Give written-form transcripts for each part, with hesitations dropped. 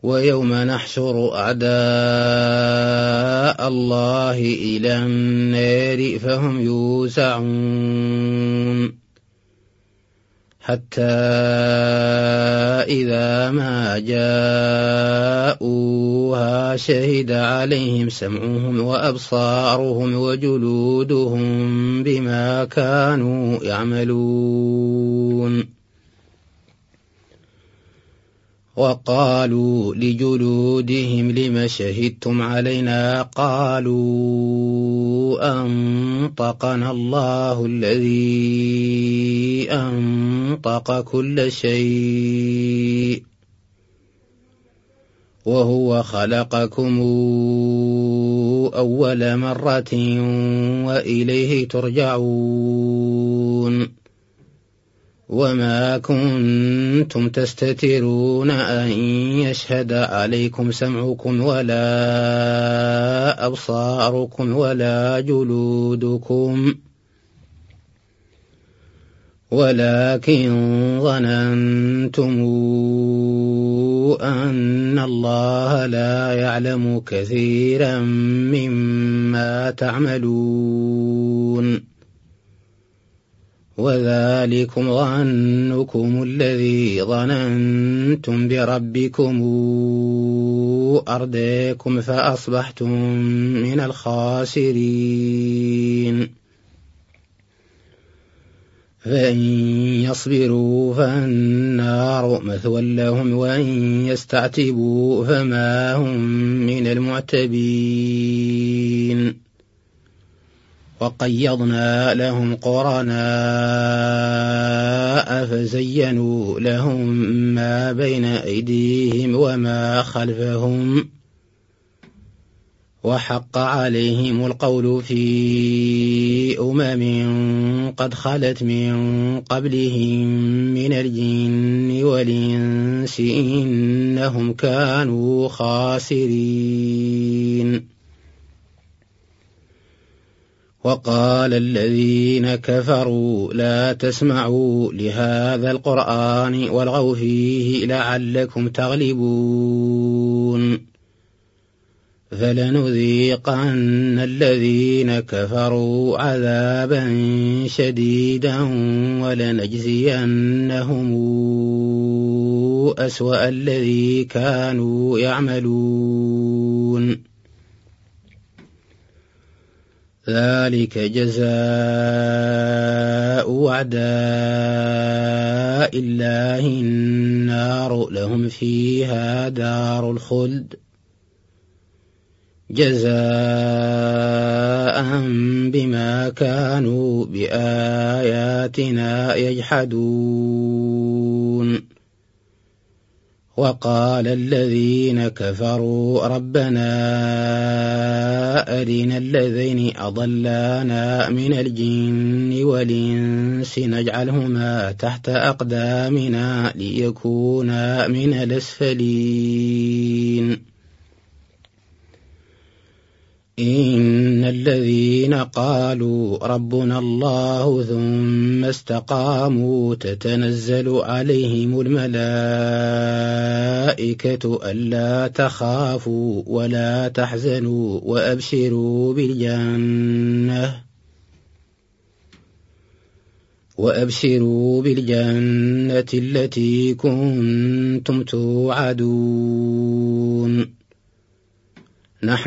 ويوم نحشر أعداء الله إلى النار فهم يوزعون حتى إذا ما جاءوها شهد عليهم سمعهم وأبصارهم وجلودهم بما كانوا يعملون وقالوا لجلودهم لم شهدتم علينا قالوا أنطقنا الله الذي أنطق كل شيء وهو خلقكم أول مرة وإليه ترجعون وما كنتم تستترون أن يشهد عليكم سمعكم ولا أبصاركم ولا جلودكم ولكن ظننتم أن الله لا يعلم كثيرا مما تعملون وذلكم ظنكم الذي ظننتم بربكم أرداكم فأصبحتم من الخاسرين فإن يصبروا فالنار مثوى لهم وإن يستعتبوا فما هم من المعتبين وقيضنا لهم قرناء فزينوا لهم ما بين أيديهم وما خلفهم وحق عليهم القول في قد خلت من قبلهم من الجن والإنس إنهم كانوا خاسرين وقال الذين كفروا لا تسمعوا لهذا القرآن والغوا فيه لعلكم تغلبون فلنذيقن الذين كفروا عذابا شديدا ولنجزينهم أسوأ الذي كانوا يعملون ذلك جزاء أعداء الله النار لهم فيها دار الخلد جزاء بما كانوا بآياتنا يجحدون وقال الذين كفروا ربنا أرنا الذين أضلانا من الجن والإنس نجعلهما تحت أقدامنا ليكونا من الأسفلين إن الذين قالوا ربنا الله ثم استقاموا تتنزل عليهم الملائكة ألا تخافوا ولا تحزنوا وأبشروا بالجنة التي كنتم توعدون نحن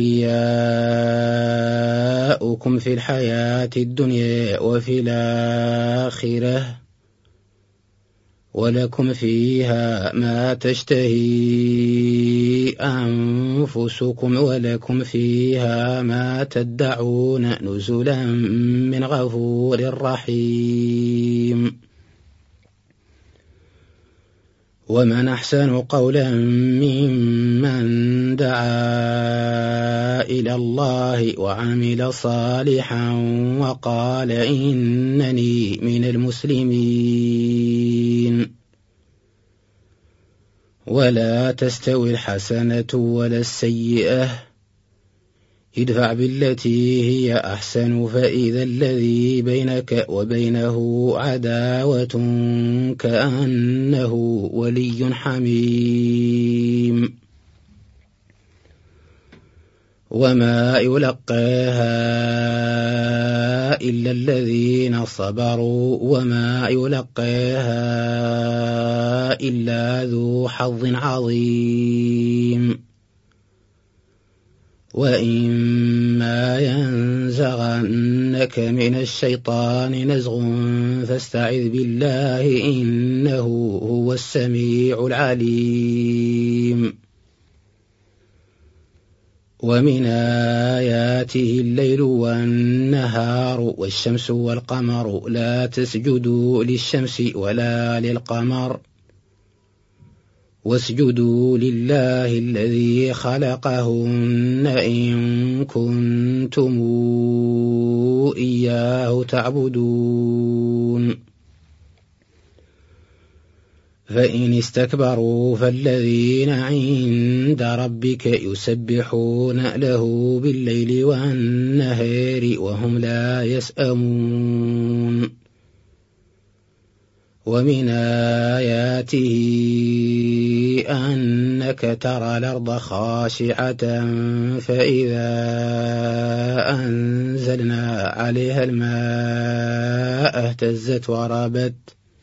أولياؤكم في الحياة الدنيا وفي الآخرة ولكم فيها ما تشتهي أنفسكم ولكم فيها ما تدعون نزلا من غفور رحيم ومن أحسن قولا ممن دعا إلى الله وعمل صالحا وقال إنني من المسلمين ولا تستوي الحسنة ولا السيئة ادفع بالتي هي أحسن فإذا الذي بينك وبينه عداوة كأنه ولي حميم وما يلقاها إلا الذين صبروا وما يلقاها إلا ذو حظ عظيم وإما ينزغنك من الشيطان نزغ فاستعذ بالله إنه هو السميع العليم ومن آياته الليل والنهار والشمس والقمر لا تسجدوا للشمس ولا للقمر واسجدوا لله الذي خلقهن إن كنتم إياه تعبدون فإن استكبروا فالذين عند ربك يسبحون له بالليل والنهار وهم لا يسأمون ومن آياته أنك ترى الأرض خاشعة فإذا أنزلنا عليها الماء اهتزت وربت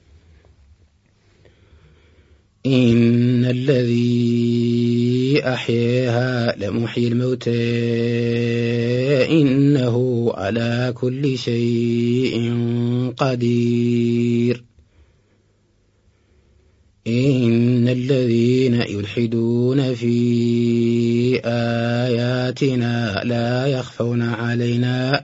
إن الذي أحياها لمحيي الموتى إنه على كل شيء قدير إن الذين يلحدون في آياتنا لا يخفون علينا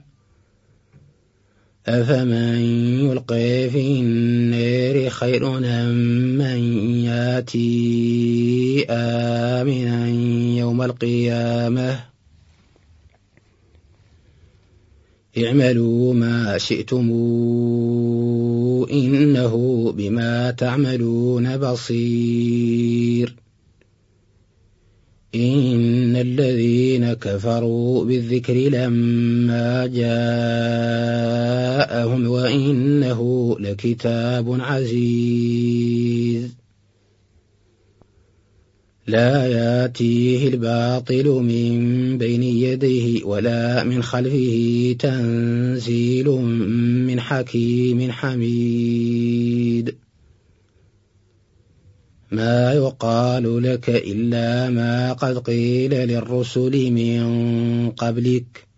أفمن يلقي في النار خير أم من ياتي آمنا يوم القيامة اعملوا ما شئتم إنه بما تعملون بصير إن الذين كفروا بالذكر لما جاءهم وإنه لكتاب عزيز لا ياتيه الباطل من بين يديه ولا من خلفه تنزيل من حكيم حميد ما يقال لك إلا ما قد قيل للرسل من قبلك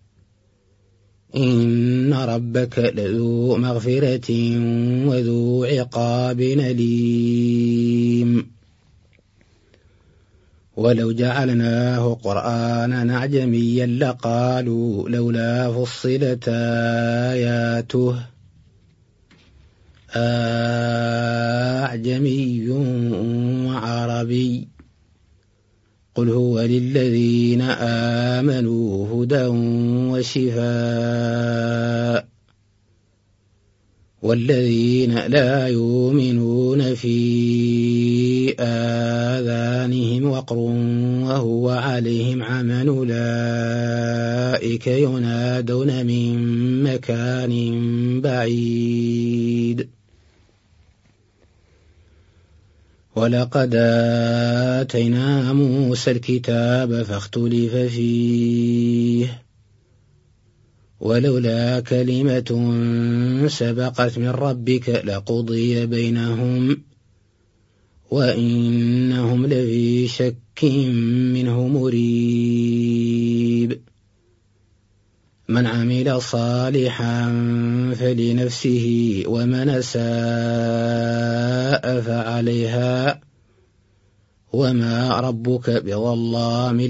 إن ربك لذو مغفرة وذو عقاب أليم ولو جعلناه قرآنا أعجميا لقالوا لولا فصلت آياته أعجمي وعربي قل هو للذين آمنوا هدى وشفاء والذين لا يؤمنون في آذانهم وقر وهو عليهم عمى أولئك ينادون من مكان بعيد ولقد آتينا موسى الكتاب فاختلف فيه ولولا كلمة سبقت من ربك لقضي بينهم وإنهم لفي شك منه مريب من عمل صالحا فلنفسه ومن أساء فعليها وما ربك بظلام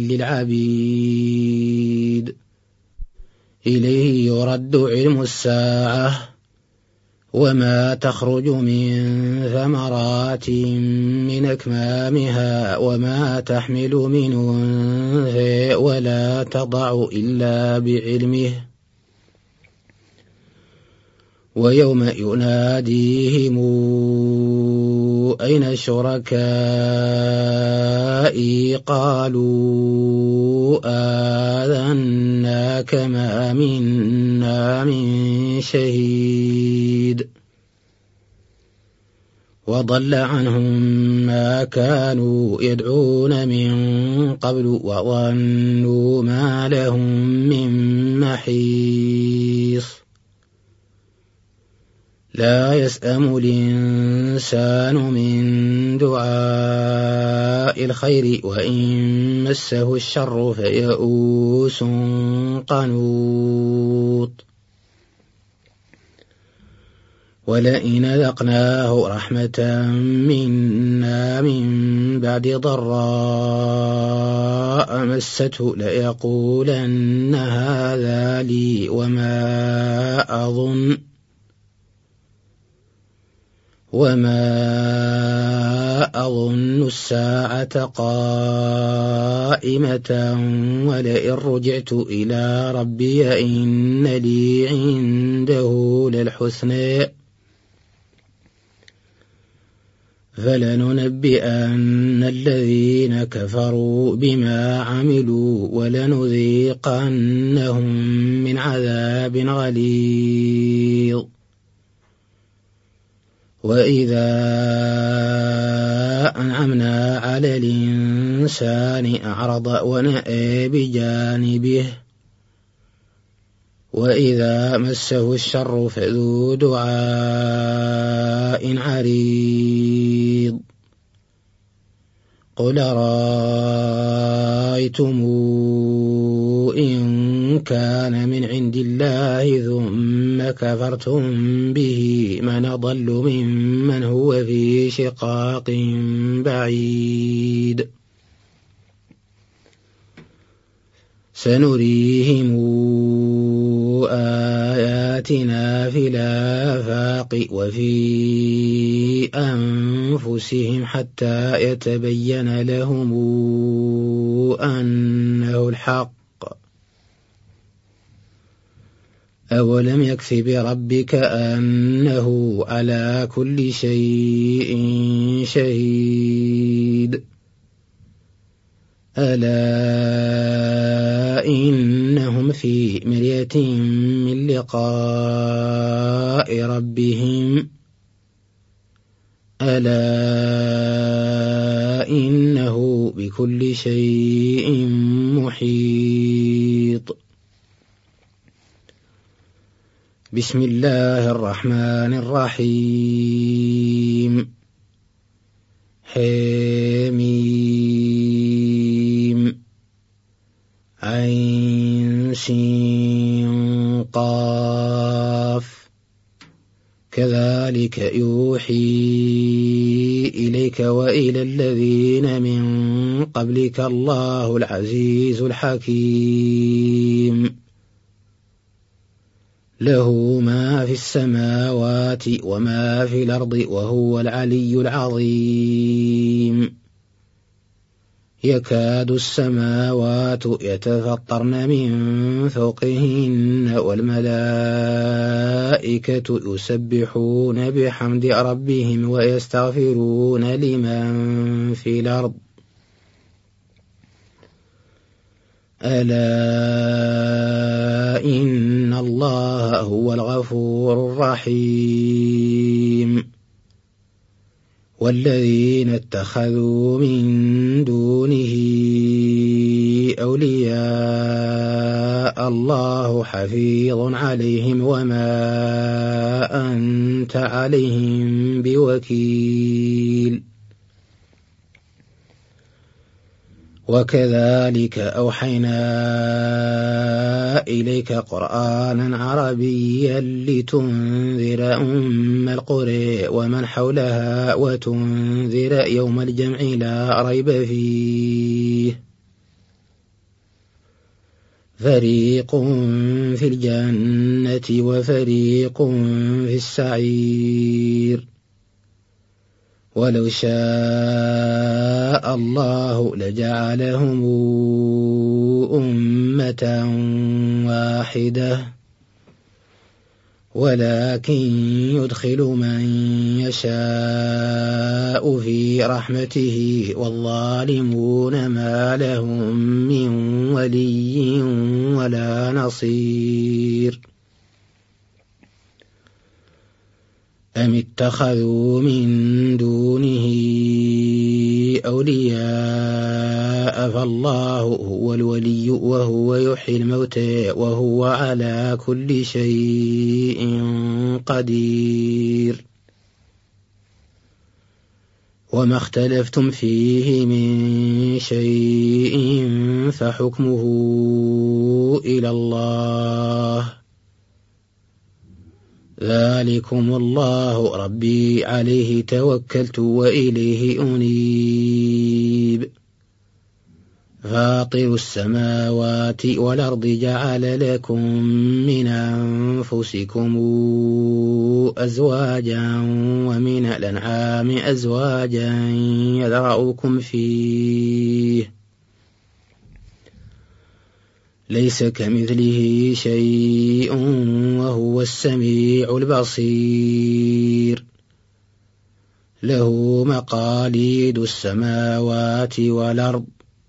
للعبيد إليه يرد علم الساعة وما تخرج من ثمرات من أكمامها وما تحمل من أنثى ولا تضع إلا بعلمه ويوم يناديهم أين شركائي قالوا آذناك ما منا من شهيد وضل عنهم ما كانوا يدعون من قبل وظنوا ما لهم من محيص لا يسأم الإنسان من دعاء الخير وإن مسه الشر فيئوس قنوط ولئن ذقناه رحمة منا من بعد ضراء مسته ليقولن هذا لي وما أظن الساعة قائمة ولئن رجعت إلى ربي إن لي عنده للحسنى فلننبئن الذين كفروا بما عملوا ولنذيقنهم من عذاب غليظ وإذا أنعمنا على الإنسان أعرض ونأى بجانبه وإذا مسه الشر فذو دعاء عريض قل رأيتم إن كان من عند الله ثم كفرتم به من أضل ممن هو في شقاق بعيد سنريهم آياتنا في الآفاق وفي أنفسهم حتى يتبين لهم أنه الحق أولم يكف بربك أنه على كل شيء شهيد ألا إنهم في مرية من لقاء ربهم ألا إنه بكل شيء محيط بسم الله الرحمن الرحيم حميم عين سين قاف كذلك يوحي إليك وإلى الذين من قبلك الله العزيز الحكيم له ما في السماوات وما في الأرض وهو العلي العظيم يكاد السماوات يتفطرن من فوقهن والملائكة يسبحون بحمد ربهم ويستغفرون لمن في الأرض ألا إن الله هو الغفور الرحيم والذين اتخذوا من دونه أولياء الله حفيظ عليهم وما أنت عليهم بوكيل وكذلك أوحينا إليك قرآنا عربيا لتنذر أم القرى ومن حولها وتنذر يوم الجمع لا ريب فيه فريق في الجنة وفريق في السعير ولو شاء الله لجعلهم أمة واحدة ولكن يدخل من يشاء في رحمته والظالمون ما لهم من ولي ولا نصير أم اتخذوا من دونه أولياء فالله هو الولي وهو يحيي الموتى وهو على كل شيء قدير وما اختلفتم فيه من شيء فحكمه إلى الله ذلكم الله ربي عليه توكلت وإليه أنيب فاطر السماوات والأرض جعل لكم من أنفسكم أزواجا ومن الأنعام أزواجا يذرأكم فيه ليس كمثله شيء وهو السميع البصير له مقاليد السماوات والأرض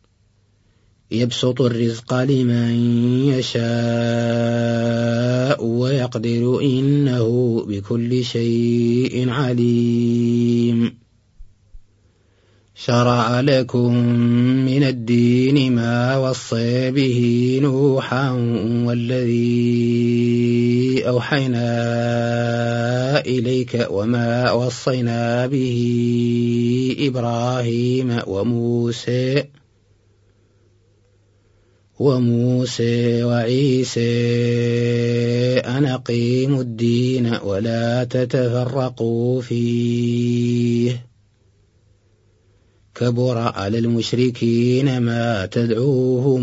يبسط الرزق لمن يشاء ويقدر إنه بكل شيء عليم شرع لكم من الدين ما وصى به نوحا والذي أوحينا إليك وما وصينا به إبراهيم وموسى وعيسى أن أقيموا الدين ولا تتفرقوا فيه كبر على المشركين ما تدعوهم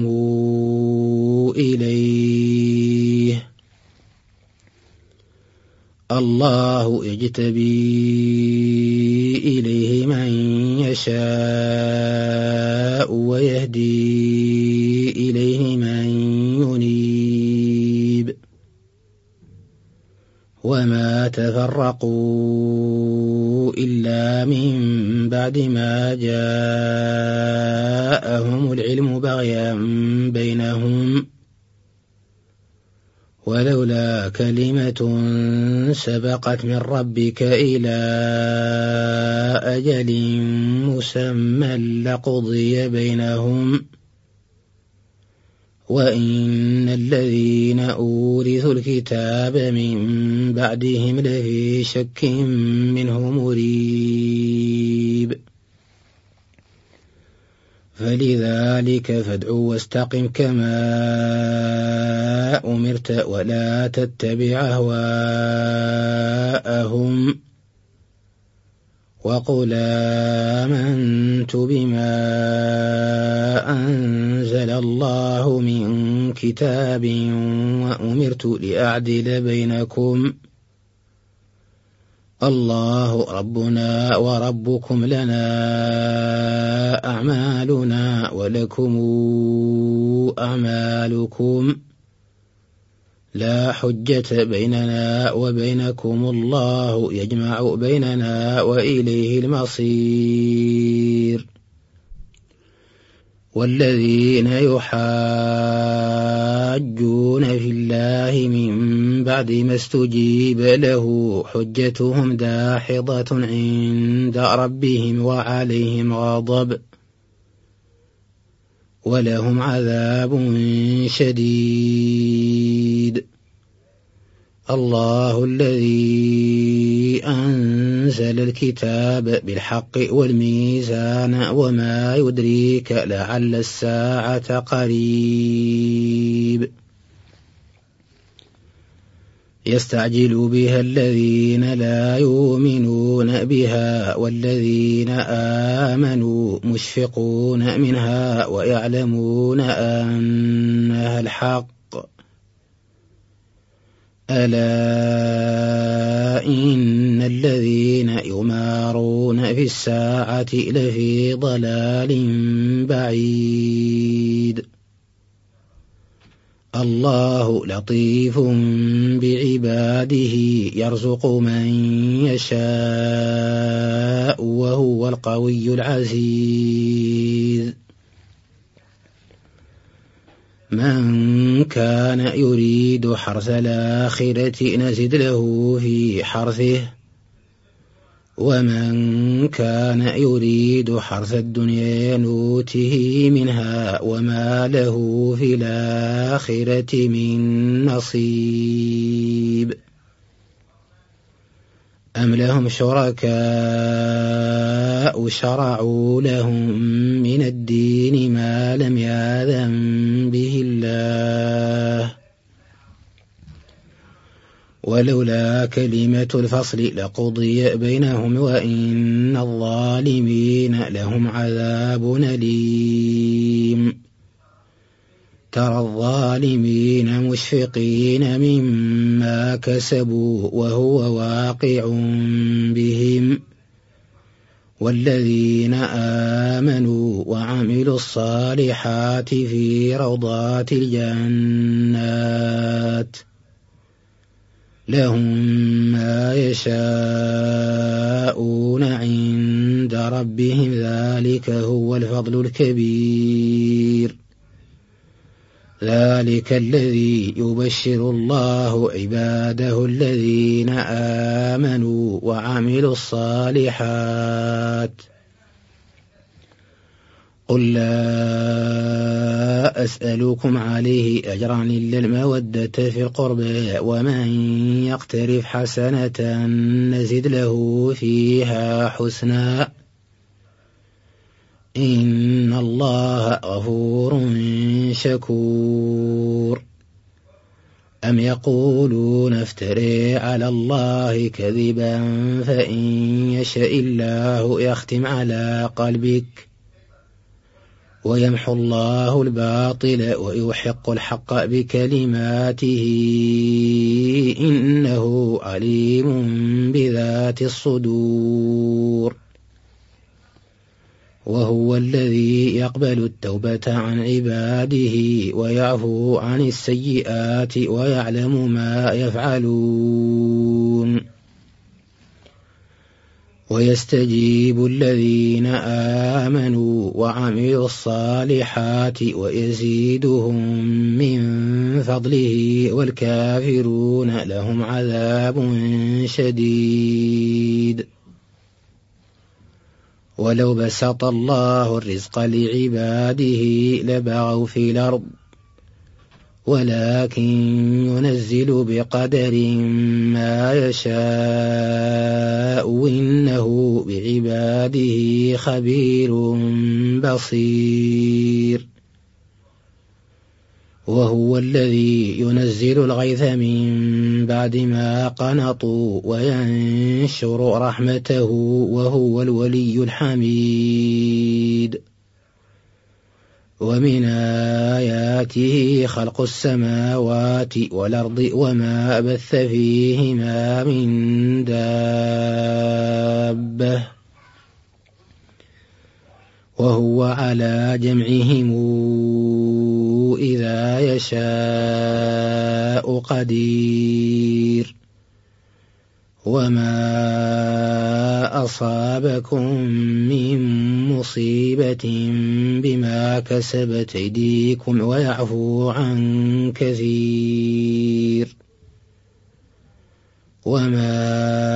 إليه الله يجتبي إليه من يشاء ويهدي إليه من ينيب وما تفرقوا إلا من بعد ما جاءهم العلم بغيا بينهم ولولا كلمة سبقت من ربك إلى أجل مسمى لقضي بينهم وإن الذين أورثوا الكتاب من بعدهم لفي شك منه مريب فلذلك فادع واستقم كما أمرت ولا تتبع أهواءهم وقل آمنت بما أنزل الله من كتاب وأمرت لأعدل بينكم الله ربنا وربكم لنا أعمالنا ولكم أعمالكم لا حجة بيننا وبينكم الله يجمع بيننا وإليه المصير والذين يحاجون في الله من بعد ما استجيب له حجتهم داحضة عند ربهم وعليهم غضب ولهم عذاب شديد الله الذي أنزل الكتاب بالحق والميزان وما يدريك لعل الساعة قريب يستعجل بها الذين لا يؤمنون بها والذين آمنوا مشفقون منها ويعلمون أنها الحق ألا إن الذين يمارون في الساعة لفي ضلال بعيد الله لطيف بعباده يرزق من يشاء وهو القوي العزيز من كان يريد حرث الآخرة نزد له في حرثه ومن كان يريد حرث الدنيا نوته منها وما له في الآخرة من نصيب أم لهم شركاء شرعوا لهم من الدين ما لم يأذن به الله ولولا كلمة الفصل لقضي بينهم وإن الظالمين لهم عذاب أليم ترى الظالمين مشفقين مما كسبوا وهو واقع بهم والذين آمنوا وعملوا الصالحات في روضات الجنات لهم ما يشاءون عند ربهم ذلك هو الفضل الكبير ذلك الذي يبشر الله عباده الذين آمنوا وعملوا الصالحات قل لا أسألكم عليه أجرا إلا المودة في القربى ومن يقترف حسنة نزد له فيها حسنا إن الله غفور شكور أم يقولون افتري على الله كذبا فإن يشاء الله يختم على قلبك ويمحو الله الباطل ويحق الحق بكلماته إنه عليم بذات الصدور وهو الذي يقبل التوبة عن عباده ويعفو عن السيئات ويعلم ما يفعلون ويستجيب الذين آمنوا وعملوا الصالحات ويزيدهم من فضله والكافرون لهم عذاب شديد ولو بسط الله الرزق لعباده لبغوا في الأرض ولكن ينزل بقدر ما يشاء إنه بعباده خبير بصير وهو الذي ينزل الغيث من بعد ما قنطوا وينشر رحمته وهو الولي الحميد ومن آياته خلق السماوات والأرض وما بث فيهما من دابة وهو على جمعهم إذا يشاء قدير وما أصابكم من مصيبة بما كسبت أيديكم ويعفو عن كثير وما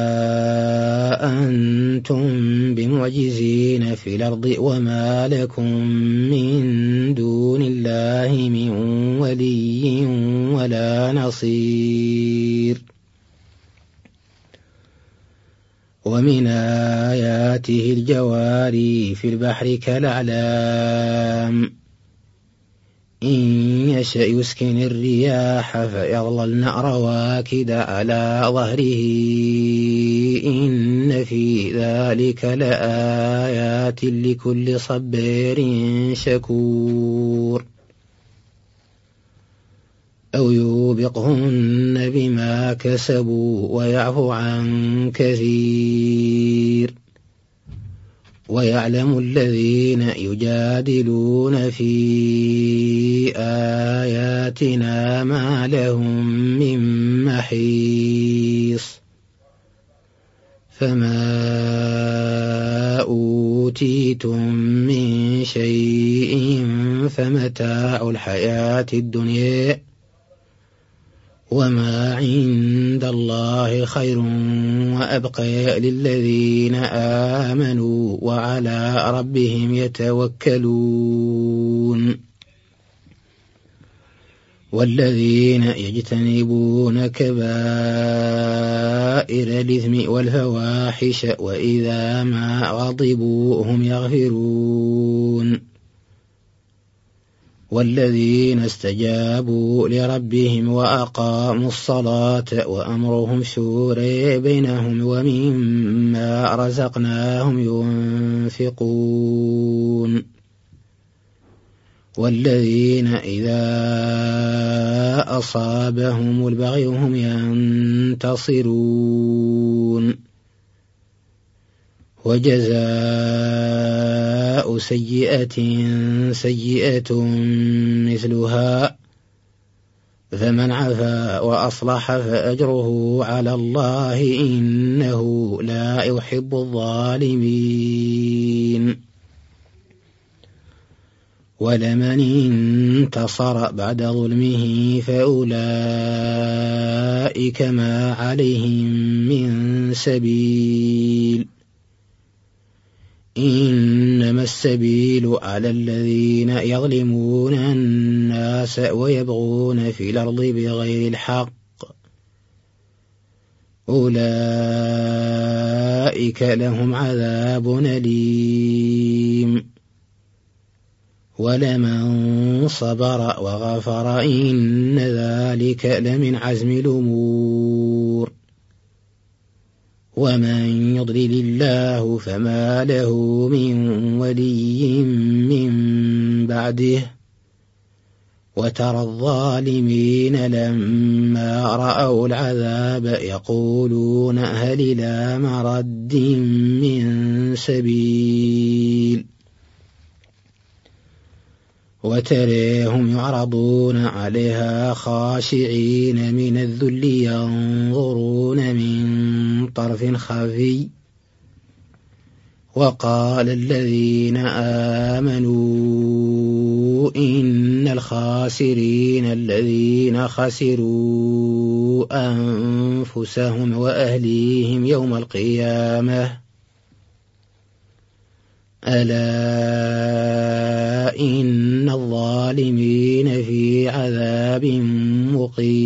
أنتم بمعجزين في الأرض وما لكم من دون الله من ولي ولا نصير ومن آياته الجواري في البحر كالأعلام إن يشأ يسكن الرياح فيظللن رواكد على ظهره إن في ذلك لآيات لكل صبار شكور أو يوبقهن بما كسبوا ويعفو عن كثير ويعلم الذين يجادلون في آياتنا ما لهم من محيص فما أوتيتم من شيء فمتاع الحياة الدنيا وما عند الله خير وأبقى للذين آمنوا وعلى ربهم يتوكلون والذين يجتنبون كبائر الإثم والفواحش وإذا ما غضبوا هم يغفرون والذين استجابوا لربهم وأقاموا الصلاة وأمرهم شورى بينهم ومما رزقناهم ينفقون والذين إذا أصابهم البغي هم ينتصرون وجزاء سيئة سيئة مثلها فمن عفا وأصلح فأجره على الله إنه لا يحب الظالمين ولمن انتصر بعد ظلمه فأولئك ما عليهم من سبيل إنما السبيل على الذين يظلمون الناس ويبغون في الأرض بغير الحق أولئك لهم عذاب أليم ولمن صبر وغفر إن ذلك لمن عزم الأمور ومن يضلل الله فما له من ولي من بعده وترى الظالمين لما رأوا العذاب يقولون هل إلى مرد من سبيل وتريهم يعرضون عليها خاشعين من الذل ينظرون من طرف خفي وقال الذين آمنوا إن الخاسرين الذين خسروا أنفسهم وأهليهم يوم القيامة ألا إن الظالمين في عذاب مقيم